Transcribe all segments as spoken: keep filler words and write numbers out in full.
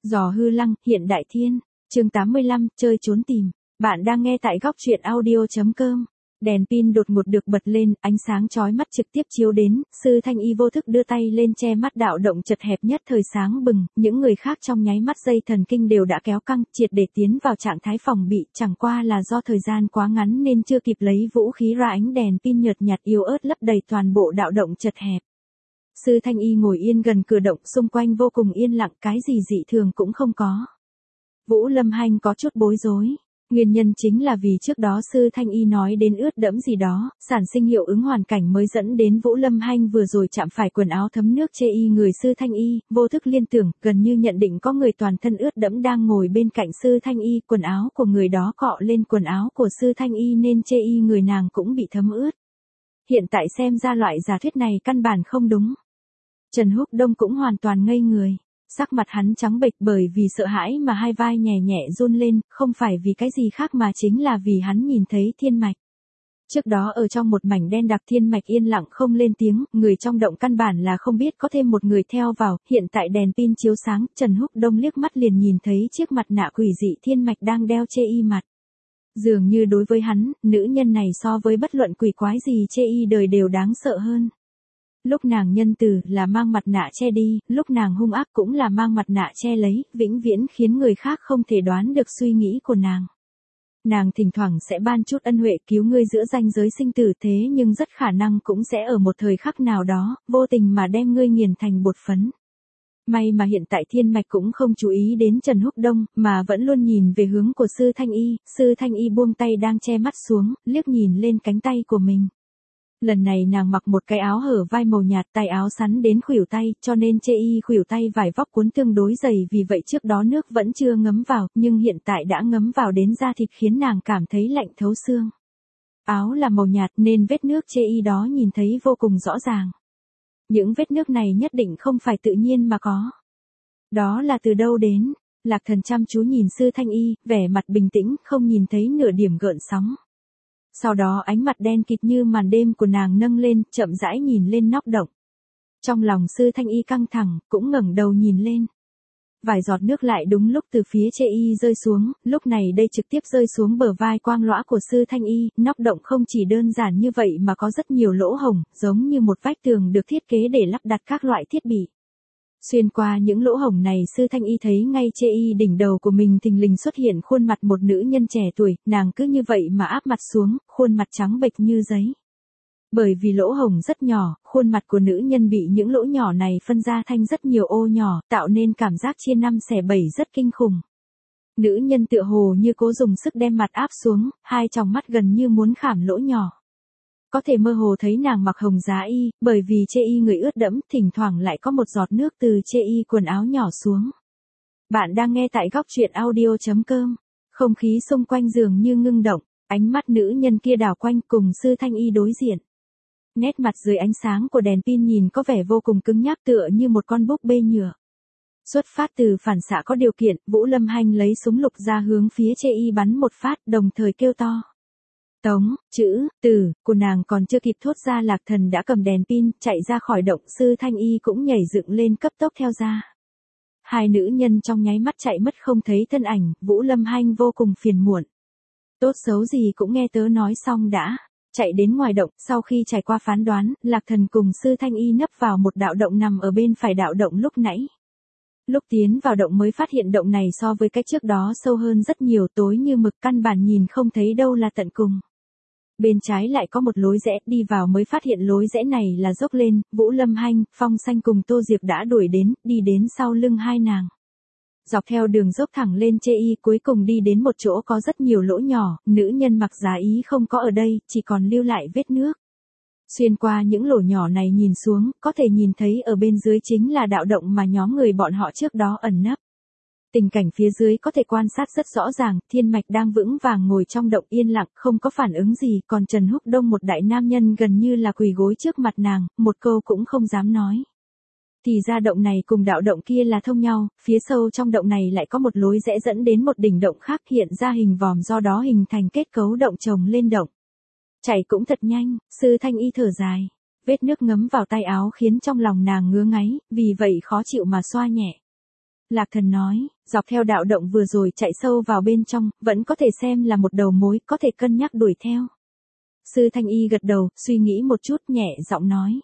Giò hư lăng, hiện đại thiên. Chương tám mươi lăm, chơi trốn tìm. Bạn đang nghe tại góc truyện audio chấm com. Đèn pin đột ngột được bật lên, ánh sáng chói mắt trực tiếp chiếu đến, Sư Thanh Y vô thức đưa tay lên che mắt đạo động chật hẹp nhất thời sáng bừng, những người khác trong nháy mắt dây thần kinh đều đã kéo căng, triệt để tiến vào trạng thái phòng bị, chẳng qua là do thời gian quá ngắn nên chưa kịp lấy vũ khí ra, ánh đèn pin nhợt nhạt yếu ớt lấp đầy toàn bộ đạo động chật hẹp. Sư Thanh Y ngồi yên gần cửa động, xung quanh vô cùng yên lặng, cái gì dị thường cũng không có. Vũ Lâm Hanh có chút bối rối. Nguyên nhân chính là vì trước đó Sư Thanh Y nói đến ướt đẫm gì đó, sản sinh hiệu ứng hoàn cảnh mới dẫn đến Vũ Lâm Hanh vừa rồi chạm phải quần áo thấm nước chê y người Sư Thanh Y, vô thức liên tưởng, gần như nhận định có người toàn thân ướt đẫm đang ngồi bên cạnh Sư Thanh Y, quần áo của người đó cọ lên quần áo của Sư Thanh Y nên chê y người nàng cũng bị thấm ướt. Hiện tại xem ra loại giả thuyết này căn bản không đúng. Trần Húc Đông cũng hoàn toàn ngây người. Sắc mặt hắn trắng bệch bởi vì sợ hãi mà hai vai nhẹ nhẹ run lên, không phải vì cái gì khác mà chính là vì hắn nhìn thấy thiên mạch. Trước đó ở trong một mảnh đen đặc thiên mạch yên lặng không lên tiếng, người trong động căn bản là không biết có thêm một người theo vào, hiện tại đèn pin chiếu sáng, Trần Húc Đông liếc mắt liền nhìn thấy chiếc mặt nạ quỷ dị thiên mạch đang đeo chê y mặt. Dường như đối với hắn, nữ nhân này so với bất luận quỷ quái gì chê y đời đều đáng sợ hơn. Lúc nàng nhân từ là mang mặt nạ che đi, lúc nàng hung ác cũng là mang mặt nạ che lấy, vĩnh viễn khiến người khác không thể đoán được suy nghĩ của nàng. Nàng thỉnh thoảng sẽ ban chút ân huệ cứu ngươi giữa ranh giới sinh tử, thế nhưng rất khả năng cũng sẽ ở một thời khắc nào đó, vô tình mà đem ngươi nghiền thành bột phấn. May mà hiện tại thiên mạch cũng không chú ý đến Trần Húc Đông, mà vẫn luôn nhìn về hướng của Sư Thanh Y, Sư Thanh Y buông tay đang che mắt xuống, liếc nhìn lên cánh tay của mình. Lần này nàng mặc một cái áo hở vai màu nhạt, tay áo sắn đến khuỷu tay, cho nên chê y khuỷu tay vải vóc cuốn tương đối dày, vì vậy trước đó nước vẫn chưa ngấm vào, nhưng hiện tại đã ngấm vào đến da thịt khiến nàng cảm thấy lạnh thấu xương. Áo là màu nhạt nên vết nước chê y đó nhìn thấy vô cùng rõ ràng. Những vết nước này nhất định không phải tự nhiên mà có. Đó là từ đâu đến? Lạc Thần chăm chú nhìn Sư Thanh Y, vẻ mặt bình tĩnh, không nhìn thấy nửa điểm gợn sóng. Sau đó ánh mặt đen kịt như màn đêm của nàng nâng lên, chậm rãi nhìn lên nóc động. Trong lòng Sư Thanh Y căng thẳng, cũng ngẩng đầu nhìn lên. Vài giọt nước lại đúng lúc từ phía chê y rơi xuống, lúc này đây trực tiếp rơi xuống bờ vai quang lõa của Sư Thanh Y, nóc động không chỉ đơn giản như vậy mà có rất nhiều lỗ hổng, giống như một vách tường được thiết kế để lắp đặt các loại thiết bị. Xuyên qua những lỗ hổng này, Sư Thanh Y thấy ngay chê y đỉnh đầu của mình thình lình xuất hiện khuôn mặt một nữ nhân trẻ tuổi, nàng cứ như vậy mà áp mặt xuống, khuôn mặt trắng bệch như giấy. Bởi vì lỗ hổng rất nhỏ, khuôn mặt của nữ nhân bị những lỗ nhỏ này phân ra thành rất nhiều ô nhỏ, tạo nên cảm giác chia năm xẻ bảy rất kinh khủng. Nữ nhân tựa hồ như cố dùng sức đem mặt áp xuống, hai tròng mắt gần như muốn khảm lỗ nhỏ. Có thể mơ hồ thấy nàng mặc hồng giá y, bởi vì chê y người ướt đẫm, thỉnh thoảng lại có một giọt nước từ chê y quần áo nhỏ xuống. Bạn đang nghe tại góc truyện audio chấm com. Không khí xung quanh dường như ngưng động, ánh mắt nữ nhân kia đảo quanh cùng Sư Thanh Y đối diện. Nét mặt dưới ánh sáng của đèn pin nhìn có vẻ vô cùng cứng nhắc, tựa như một con búp bê nhựa. Xuất phát từ phản xạ có điều kiện, Vũ Lâm Hanh lấy súng lục ra hướng phía chê y bắn một phát, đồng thời kêu to. Tống, chữ, từ, của nàng còn chưa kịp thốt ra, Lạc Thần đã cầm đèn pin, chạy ra khỏi động, Sư Thanh Y cũng nhảy dựng lên cấp tốc theo ra. Hai nữ nhân trong nháy mắt chạy mất không thấy thân ảnh, Vũ Lâm Hanh vô cùng phiền muộn. Tốt xấu gì cũng nghe tớ nói xong đã. Chạy đến ngoài động, sau khi trải qua phán đoán, Lạc Thần cùng Sư Thanh Y nấp vào một đạo động nằm ở bên phải đạo động lúc nãy. Lúc tiến vào động mới phát hiện động này so với cách trước đó sâu hơn rất nhiều, tối như mực, căn bản nhìn không thấy đâu là tận cùng. Bên trái lại có một lối rẽ, đi vào mới phát hiện lối rẽ này là dốc lên, Vũ Lâm Hanh, Phong Xanh cùng Tô Diệp đã đuổi đến, đi đến sau lưng hai nàng. Dọc theo đường dốc thẳng lên chê y, cuối cùng đi đến một chỗ có rất nhiều lỗ nhỏ, nữ nhân mặc giá ý không có ở đây, chỉ còn lưu lại vết nước. Xuyên qua những lỗ nhỏ này nhìn xuống, có thể nhìn thấy ở bên dưới chính là đạo động mà nhóm người bọn họ trước đó ẩn nấp. Tình cảnh phía dưới có thể quan sát rất rõ ràng, thiên mạch đang vững vàng ngồi trong động yên lặng, không có phản ứng gì, còn Trần Húc Đông một đại nam nhân gần như là quỳ gối trước mặt nàng, một câu cũng không dám nói. Thì ra động này cùng đạo động kia là thông nhau, phía sâu trong động này lại có một lối rẽ dẫn đến một đỉnh động khác, hiện ra hình vòm, do đó hình thành kết cấu động chồng lên động. Chạy cũng thật nhanh, Sư Thanh Y thở dài. Vết nước ngấm vào tay áo khiến trong lòng nàng ngứa ngáy, vì vậy khó chịu mà xoa nhẹ. Lạc Thần nói, dọc theo đạo động vừa rồi chạy sâu vào bên trong, vẫn có thể xem là một đầu mối, có thể cân nhắc đuổi theo. Sư Thanh Y gật đầu, suy nghĩ một chút nhẹ giọng nói.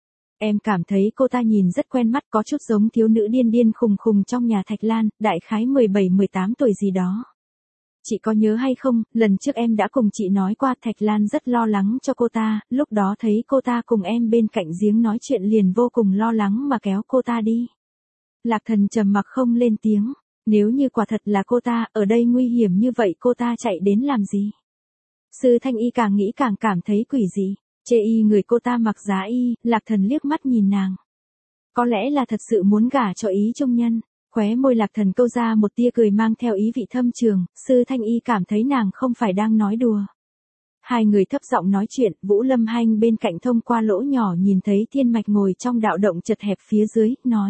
Em cảm thấy cô ta nhìn rất quen mắt, có chút giống thiếu nữ điên điên khùng khùng trong nhà Thạch Lan, đại khái mười bảy mười tám tuổi gì đó. Chị có nhớ hay không, lần trước em đã cùng chị nói qua Thạch Lan rất lo lắng cho cô ta, lúc đó thấy cô ta cùng em bên cạnh giếng nói chuyện liền vô cùng lo lắng mà kéo cô ta đi. Lạc Thần trầm mặc không lên tiếng, nếu như quả thật là cô ta, ở đây nguy hiểm như vậy cô ta chạy đến làm gì? Sư Thanh Y càng nghĩ càng cảm thấy quỷ dị, chê y người cô ta mặc giá y, Lạc Thần liếc mắt nhìn nàng. Có lẽ là thật sự muốn gả cho Ý Trung Nhân, khóe môi Lạc Thần câu ra một tia cười mang theo ý vị thâm trường, Sư Thanh Y cảm thấy nàng không phải đang nói đùa. Hai người thấp giọng nói chuyện, Vũ Lâm Hanh bên cạnh thông qua lỗ nhỏ nhìn thấy Thiên Mạch ngồi trong đạo động chật hẹp phía dưới, nói.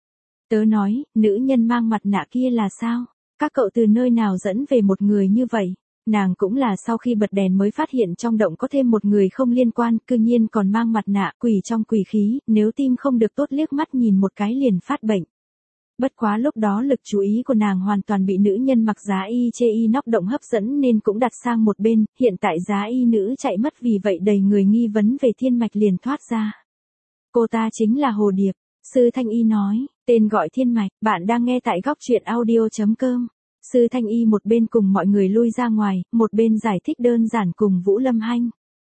Tớ nói, nữ nhân mang mặt nạ kia là sao? Các cậu từ nơi nào dẫn về một người như vậy? Nàng cũng là sau khi bật đèn mới phát hiện trong động có thêm một người không liên quan, cư nhiên còn mang mặt nạ, quỷ trong quỷ khí, nếu tim không được tốt liếc mắt nhìn một cái liền phát bệnh. Bất quá lúc đó lực chú ý của nàng hoàn toàn bị nữ nhân mặc giá y chê y nóc động hấp dẫn nên cũng đặt sang một bên, hiện tại giá y nữ chạy mất vì vậy đầy người nghi vấn về Thiên Mạch liền thoát ra. Cô ta chính là Hồ Điệp, Sư Thanh Y nói, tên gọi Thiên Mạch, bạn đang nghe tại góc truyện audio chấm com. Sư Thanh Y một bên cùng mọi người lui ra ngoài, một bên giải thích đơn giản cùng Vũ Lâm Hanh.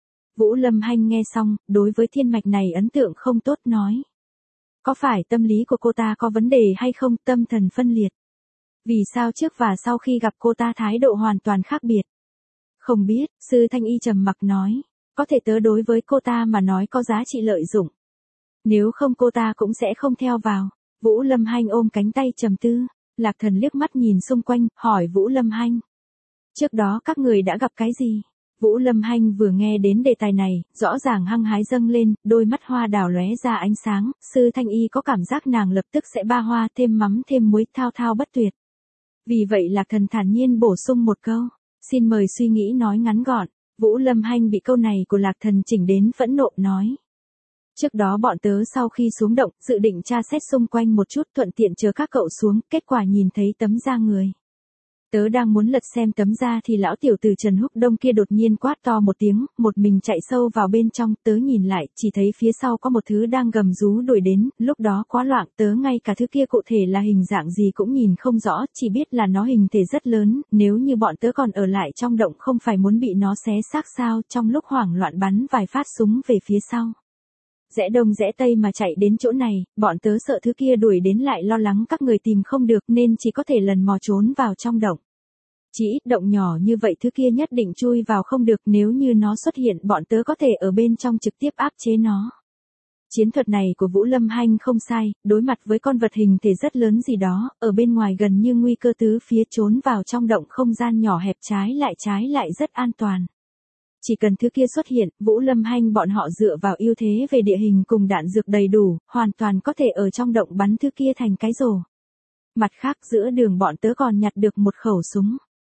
Vũ Lâm Hanh nghe xong, đối với Thiên Mạch này ấn tượng không tốt nói. Có phải tâm lý của cô ta có vấn đề hay không, tâm thần phân liệt? Vì sao trước và sau khi gặp cô ta thái độ hoàn toàn khác biệt? Không biết, Sư Thanh Y trầm mặc nói. Có thể tớ đối với cô ta mà nói có giá trị lợi dụng. Nếu không cô ta cũng sẽ không theo vào. Vũ Lâm Hanh ôm cánh tay trầm tư. Lạc Thần liếc mắt nhìn xung quanh, hỏi Vũ Lâm Hanh. Trước đó các người đã gặp cái gì? Vũ Lâm Hanh vừa nghe đến đề tài này, rõ ràng hăng hái dâng lên, đôi mắt hoa đào lóe ra ánh sáng, Sư Thanh Y có cảm giác nàng lập tức sẽ ba hoa thêm mắm thêm muối thao thao bất tuyệt. Vì vậy Lạc Thần thản nhiên bổ sung một câu, xin mời suy nghĩ nói ngắn gọn. Vũ Lâm Hanh bị câu này của Lạc Thần chỉnh đến phẫn nộ nói. Trước đó bọn tớ sau khi xuống động, dự định tra xét xung quanh một chút thuận tiện chờ các cậu xuống, kết quả nhìn thấy tấm da người. Tớ đang muốn lật xem tấm da thì lão tiểu tử Trần Húc Đông kia đột nhiên quát to một tiếng, một mình chạy sâu vào bên trong, tớ nhìn lại, chỉ thấy phía sau có một thứ đang gầm rú đuổi đến, lúc đó quá loạn, tớ ngay cả thứ kia cụ thể là hình dạng gì cũng nhìn không rõ, chỉ biết là nó hình thể rất lớn, nếu như bọn tớ còn ở lại trong động không phải muốn bị nó xé xác sao, trong lúc hoảng loạn bắn vài phát súng về phía sau. Rẽ đông rẽ tây mà chạy đến chỗ này, bọn tớ sợ thứ kia đuổi đến lại lo lắng các người tìm không được nên chỉ có thể lần mò trốn vào trong động. Chỉ ít động nhỏ như vậy thứ kia nhất định chui vào không được, nếu như nó xuất hiện bọn tớ có thể ở bên trong trực tiếp áp chế nó. Chiến thuật này của Vũ Lâm Hanh không sai, đối mặt với con vật hình thể rất lớn gì đó, ở bên ngoài gần như nguy cơ tứ phía, trốn vào trong động không gian nhỏ hẹp trái lại trái lại rất an toàn. Chỉ cần thứ kia xuất hiện, Vũ Lâm Hanh bọn họ dựa vào ưu thế về địa hình cùng đạn dược đầy đủ, hoàn toàn có thể ở trong động bắn thứ kia thành cái rổ. Mặt khác giữa đường bọn tớ còn nhặt được một khẩu súng.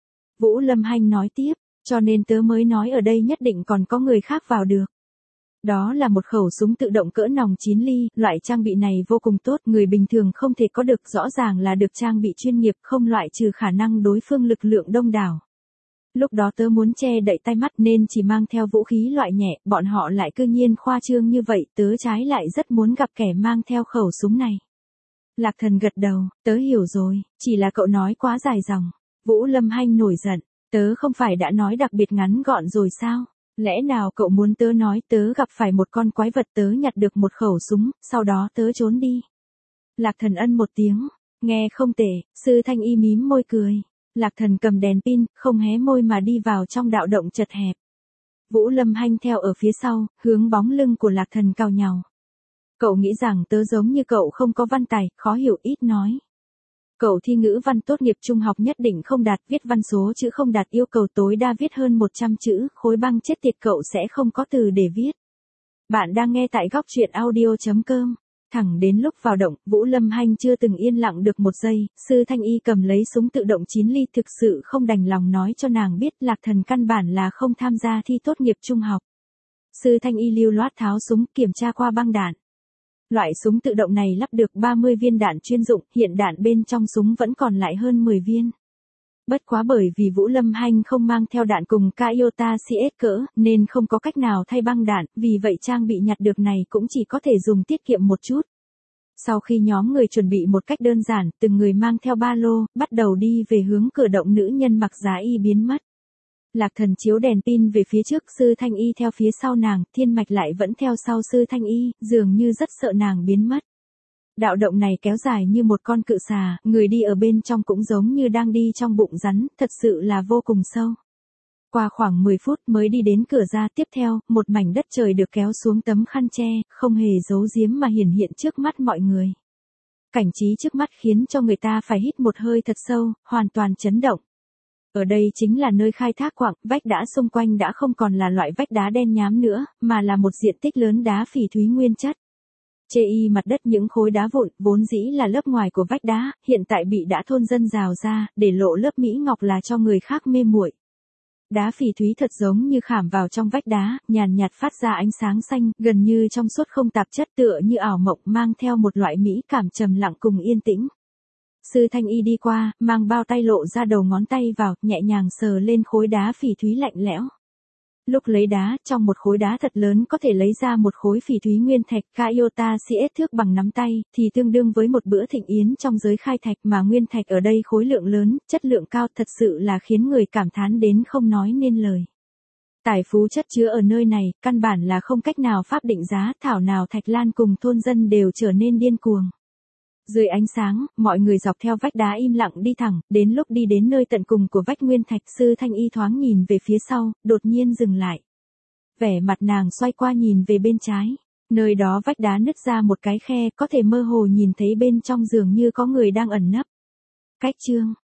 Vũ Lâm Hanh nói tiếp, cho nên tớ mới nói ở đây nhất định còn có người khác vào được. Đó là một khẩu súng tự động cỡ nòng chín ly, loại trang bị này vô cùng tốt, người bình thường không thể có được, rõ ràng là được trang bị chuyên nghiệp, không loại trừ khả năng đối phương lực lượng đông đảo. Lúc đó tớ muốn che đậy tai mắt nên chỉ mang theo vũ khí loại nhẹ, bọn họ lại cư nhiên khoa trương như vậy, tớ trái lại rất muốn gặp kẻ mang theo khẩu súng này. Lạc Thần gật đầu, tớ hiểu rồi, chỉ là cậu nói quá dài dòng. Vũ Lâm Hanh nổi giận, tớ không phải đã nói đặc biệt ngắn gọn rồi sao? Lẽ nào cậu muốn tớ nói tớ gặp phải một con quái vật tớ nhặt được một khẩu súng, sau đó tớ trốn đi? Lạc Thần ân một tiếng, nghe không tệ, Sư Thanh Y mím môi cười. Lạc Thần cầm đèn pin, không hé môi mà đi vào trong đạo động chật hẹp. Vũ Lâm Hanh theo ở phía sau, hướng bóng lưng của Lạc Thần cào nhàu. Cậu nghĩ rằng tớ giống như cậu không có văn tài, khó hiểu ít nói. Cậu thi ngữ văn tốt nghiệp trung học nhất định không đạt, viết văn số chữ không đạt, yêu cầu tối đa viết hơn một trăm chữ, khối băng chết tiệt, cậu sẽ không có từ để viết. Bạn đang nghe tại góc truyện audio chấm com. Thẳng đến lúc vào động, Vũ Lâm Hanh chưa từng yên lặng được một giây, Sư Thanh Y cầm lấy súng tự động chín ly, thực sự không đành lòng nói cho nàng biết Lạc Thần căn bản là không tham gia thi tốt nghiệp trung học. Sư Thanh Y lưu loát tháo súng, kiểm tra qua băng đạn. Loại súng tự động này lắp được ba mươi viên đạn chuyên dụng, hiện đạn bên trong súng vẫn còn lại hơn mười viên. Bất quá bởi vì Vũ Lâm Hanh không mang theo đạn cùng Toyota xê ét cỡ, nên không có cách nào thay băng đạn, vì vậy trang bị nhặt được này cũng chỉ có thể dùng tiết kiệm một chút. Sau khi nhóm người chuẩn bị một cách đơn giản, từng người mang theo ba lô, bắt đầu đi về hướng cửa động, nữ nhân mặc giá y biến mất. Lạc Thần chiếu đèn pin về phía trước, Sư Thanh Y theo phía sau nàng, Thiên Mạch lại vẫn theo sau Sư Thanh Y, dường như rất sợ nàng biến mất. Đạo động này kéo dài như một con cự xà, người đi ở bên trong cũng giống như đang đi trong bụng rắn, thật sự là vô cùng sâu. Qua khoảng mười phút mới đi đến cửa ra, tiếp theo, một mảnh đất trời được kéo xuống tấm khăn che, không hề giấu giếm mà hiển hiện trước mắt mọi người. Cảnh trí trước mắt khiến cho người ta phải hít một hơi thật sâu, hoàn toàn chấn động. Ở đây chính là nơi khai thác quặng, vách đá xung quanh đã không còn là loại vách đá đen nhám nữa, mà là một diện tích lớn đá phỉ thúy nguyên chất. Chê y mặt đất những khối đá vụn, vốn dĩ là lớp ngoài của vách đá, hiện tại bị đã thôn dân rào ra, để lộ lớp mỹ ngọc là cho người khác mê muội. Đá phỉ thúy thật giống như khảm vào trong vách đá, nhàn nhạt phát ra ánh sáng xanh, gần như trong suốt không tạp chất, tựa như ảo mộng, mang theo một loại mỹ cảm trầm lặng cùng yên tĩnh. Sư Thanh Y đi qua, mang bao tay lộ ra đầu ngón tay vào, nhẹ nhàng sờ lên khối đá phỉ thúy lạnh lẽo. Lúc lấy đá, trong một khối đá thật lớn có thể lấy ra một khối phỉ thúy nguyên thạch Toyota xê ét thước bằng nắm tay, thì tương đương với một bữa thịnh yến trong giới khai thạch, mà nguyên thạch ở đây khối lượng lớn, chất lượng cao, thật sự là khiến người cảm thán đến không nói nên lời. Tài phú chất chứa ở nơi này, căn bản là không cách nào pháp định giá, thảo nào Thạch Lan cùng thôn dân đều trở nên điên cuồng. Dưới ánh sáng, mọi người dọc theo vách đá im lặng đi thẳng, đến lúc đi đến nơi tận cùng của vách nguyên thạch, Sư Thanh Y thoáng nhìn về phía sau, đột nhiên dừng lại. Vẻ mặt nàng xoay qua nhìn về bên trái, nơi đó vách đá nứt ra một cái khe, có thể mơ hồ nhìn thấy bên trong dường như có người đang ẩn nấp. Cách chương